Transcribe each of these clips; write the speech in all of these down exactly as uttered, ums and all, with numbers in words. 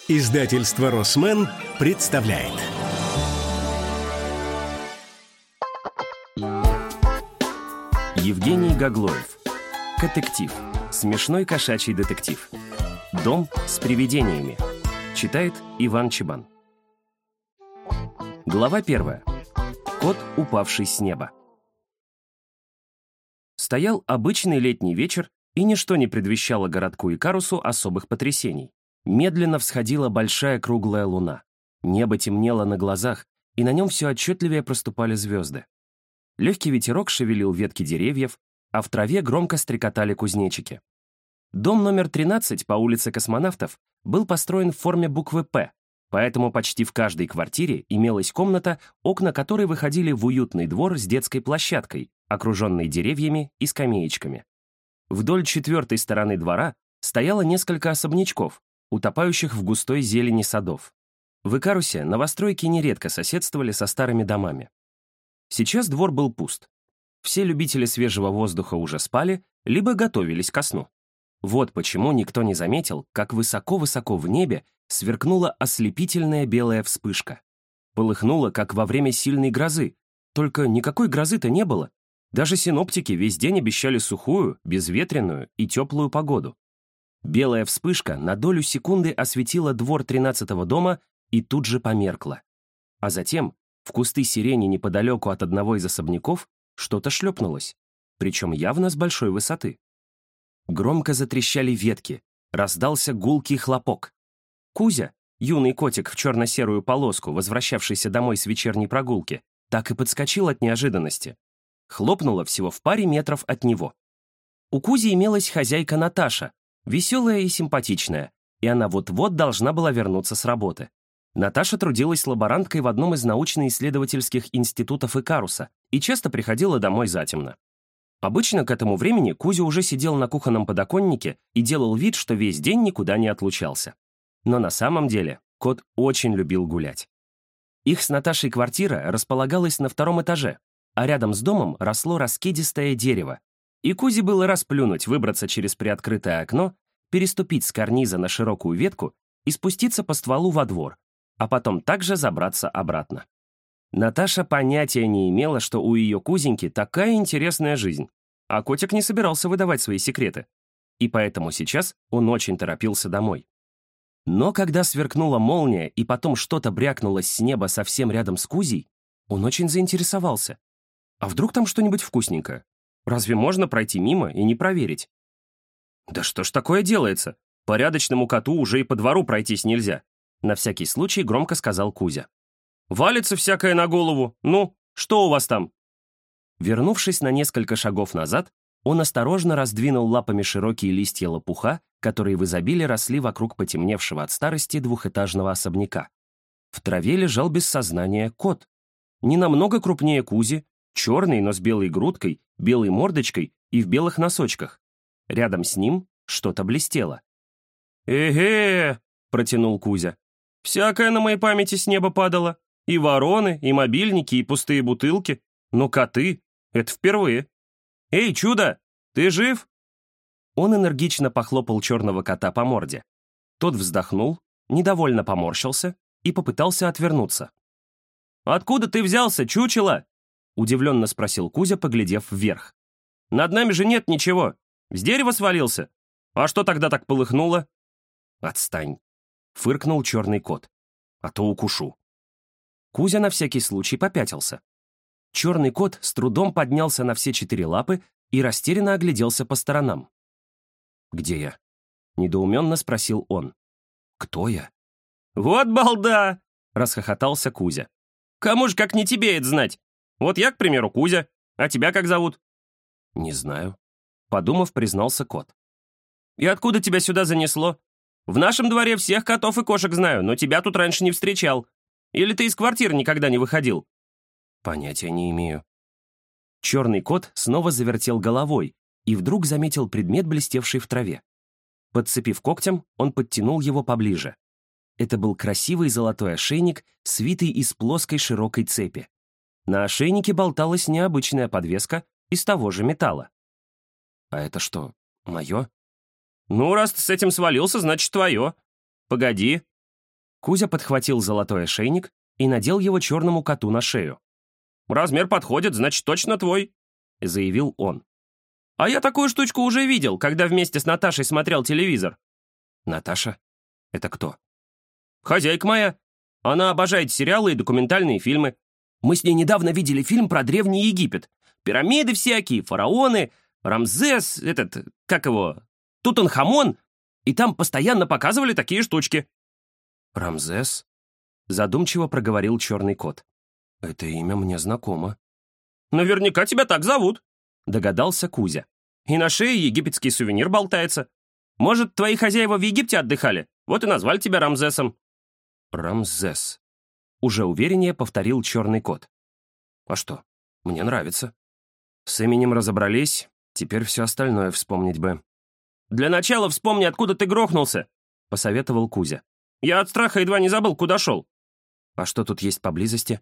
Издательство «Росмен» представляет. Евгений Гаглоев. Котектив. Смешной кошачий детектив. Дом с привидениями. Читает Иван Чебан. Глава первая. Кот, упавший с неба. Стоял обычный летний вечер, и ничто не предвещало городку Икарусу особых потрясений. Медленно всходила большая круглая луна. Небо темнело на глазах, и на нем все отчетливее проступали звезды. Легкий ветерок шевелил ветки деревьев, а в траве громко стрекотали кузнечики. Дом номер тринадцать по улице Космонавтов был построен в форме буквы «П», поэтому почти в каждой квартире имелась комната, окна которой выходили в уютный двор с детской площадкой, окруженной деревьями и скамеечками. Вдоль четвертой стороны двора стояло несколько особнячков, утопающих в густой зелени садов. В Икарусе новостройки нередко соседствовали со старыми домами. Сейчас двор был пуст. Все любители свежего воздуха уже спали, либо готовились ко сну. Вот почему никто не заметил, как высоко-высоко в небе сверкнула ослепительная белая вспышка. Полыхнула, как во время сильной грозы, только никакой грозы-то не было. Даже синоптики весь день обещали сухую, безветренную и теплую погоду. Белая вспышка на долю секунды осветила двор тринадцатого дома и тут же померкла. А затем в кусты сирени неподалеку от одного из особняков что-то шлепнулось, причем явно с большой высоты. Громко затрещали ветки, раздался гулкий хлопок. Кузя, юный котик в черно-серую полоску, возвращавшийся домой с вечерней прогулки, так и подскочил от неожиданности. Хлопнуло всего в паре метров от него. У Кузи имелась хозяйка Наташа, веселая и симпатичная, и она вот-вот должна была вернуться с работы. Наташа трудилась лаборанткой в одном из научно-исследовательских институтов Икаруса и часто приходила домой затемно. Обычно к этому времени Кузя уже сидел на кухонном подоконнике и делал вид, что весь день никуда не отлучался. Но на самом деле кот очень любил гулять. Их с Наташей квартира располагалась на втором этаже, а рядом с домом росло раскидистое дерево, и Кузе было расплюнуть, выбраться через приоткрытое окно, переступить с карниза на широкую ветку и спуститься по стволу во двор, а потом также забраться обратно. Наташа понятия не имела, что у ее Кузеньки такая интересная жизнь, а котик не собирался выдавать свои секреты, и поэтому сейчас он очень торопился домой. Но когда сверкнула молния и потом что-то брякнулось с неба совсем рядом с Кузей, он очень заинтересовался. А вдруг там что-нибудь вкусненькое? Разве можно пройти мимо и не проверить? Да что ж такое делается? Порядочному коту уже и по двору пройтись нельзя. На всякий случай громко сказал Кузя. «Валится всякое на голову. Ну, что у вас там?» Вернувшись на несколько шагов назад, он осторожно раздвинул лапами широкие листья лопуха, которые в изобилии росли вокруг потемневшего от старости двухэтажного особняка. В траве лежал без сознания кот. Не намного крупнее Кузи, черный, но с белой грудкой, белой мордочкой и в белых носочках. Рядом с ним что-то блестело. «Эге!» — протянул Кузя. «Всякое на моей памяти с неба падало. И вороны, и мобильники, и пустые бутылки. Но коты — это впервые. Эй, чудо, ты жив?» Он энергично похлопал черного кота по морде. Тот вздохнул, недовольно поморщился и попытался отвернуться. «Откуда ты взялся, чучело?» — удивленно спросил Кузя, поглядев вверх. «Над нами же нет ничего. С дерева свалился? А что тогда так полыхнуло?» «Отстань», — фыркнул черный кот. «А то укушу». Кузя на всякий случай попятился. Черный кот с трудом поднялся на все четыре лапы и растерянно огляделся по сторонам. «Где я?» — недоуменно спросил он. «Кто я?» «Вот балда!» — расхохотался Кузя. «Кому же как не тебе это знать? Вот я, к примеру, Кузя. А тебя как зовут?» «Не знаю», — подумав, признался кот. «И откуда тебя сюда занесло? В нашем дворе всех котов и кошек знаю, но тебя тут раньше не встречал. Или ты из квартиры никогда не выходил?» «Понятия не имею». Черный кот снова завертел головой и вдруг заметил предмет, блестевший в траве. Подцепив когтем, он подтянул его поближе. Это был красивый золотой ошейник, свитый из плоской широкой цепи. На ошейнике болталась необычная подвеска из того же металла. «А это что, мое?» «Ну, раз ты с этим свалился, значит, твое. Погоди». Кузя подхватил золотой ошейник и надел его черному коту на шею. «Размер подходит, значит, точно твой», — заявил он. «А я такую штучку уже видел, когда вместе с Наташей смотрел телевизор». «Наташа? Это кто?» «Хозяйка моя. Она обожает сериалы и документальные фильмы. Мы с ней недавно видели фильм про Древний Египет. Пирамиды всякие, фараоны, Рамзес, этот, как его, Тутанхамон. И там постоянно показывали такие штучки». «Рамзес?» — задумчиво проговорил черный кот. «Это имя мне знакомо». «Наверняка тебя так зовут», — догадался Кузя. «И на шее египетский сувенир болтается. Может, твои хозяева в Египте отдыхали? Вот и назвали тебя Рамзесом». «Рамзес», — уже увереннее повторил черный кот. «А что, мне нравится. С именем разобрались, теперь все остальное вспомнить бы». «Для начала вспомни, откуда ты грохнулся», — посоветовал Кузя. «Я от страха едва не забыл, куда шел». «А что тут есть поблизости?»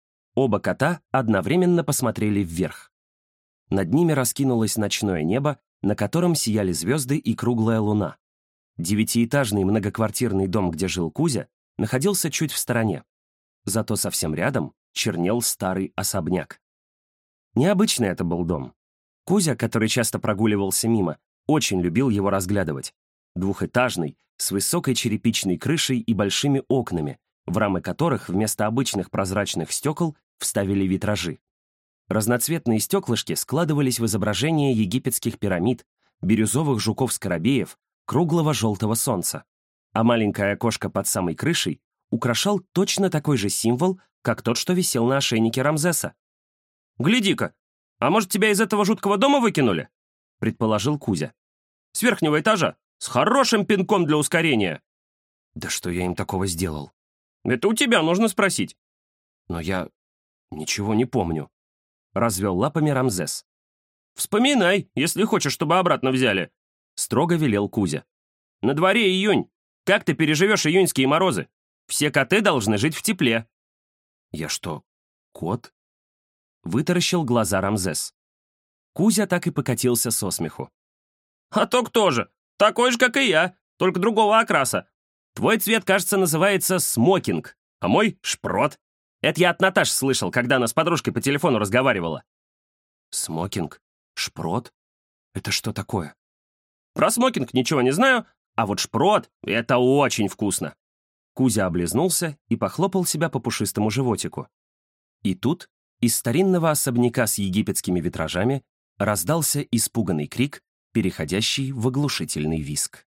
Оба кота одновременно посмотрели вверх. Над ними раскинулось ночное небо, на котором сияли звезды и круглая луна. Девятиэтажный многоквартирный дом, где жил Кузя, находился чуть в стороне. Зато совсем рядом чернел старый особняк. Необычный это был дом. Кузя, который часто прогуливался мимо, очень любил его разглядывать. Двухэтажный, с высокой черепичной крышей и большими окнами, в рамы которых вместо обычных прозрачных стекол вставили витражи. Разноцветные стеклышки складывались в изображения египетских пирамид, бирюзовых жуков-скоробеев, круглого желтого солнца. А маленькое окошко под самой крышей украшал точно такой же символ, как тот, что висел на ошейнике Рамзеса. «Гляди-ка, а может, тебя из этого жуткого дома выкинули?» — предположил Кузя. «С верхнего этажа, с хорошим пинком для ускорения». «Да что я им такого сделал?» «Это у тебя нужно спросить». «Но я ничего не помню», — развел лапами Рамзес. «Вспоминай, если хочешь, чтобы обратно взяли», — строго велел Кузя. «На дворе июнь. Как ты переживешь июньские морозы? Все коты должны жить в тепле». «Я что, кот?» — вытаращил глаза Рамзес. Кузя так и покатился со смеху. «А то кто же? Такой же, как и я, только другого окраса. Твой цвет, кажется, называется смокинг, а мой — шпрот. Это я от Наташи слышал, когда она с подружкой по телефону разговаривала». «Смокинг? Шпрот? Это что такое?» «Про смокинг ничего не знаю, а вот шпрот — это очень вкусно». Кузя облизнулся и похлопал себя по пушистому животику. И тут из старинного особняка с египетскими витражами раздался испуганный крик, переходящий в оглушительный визг.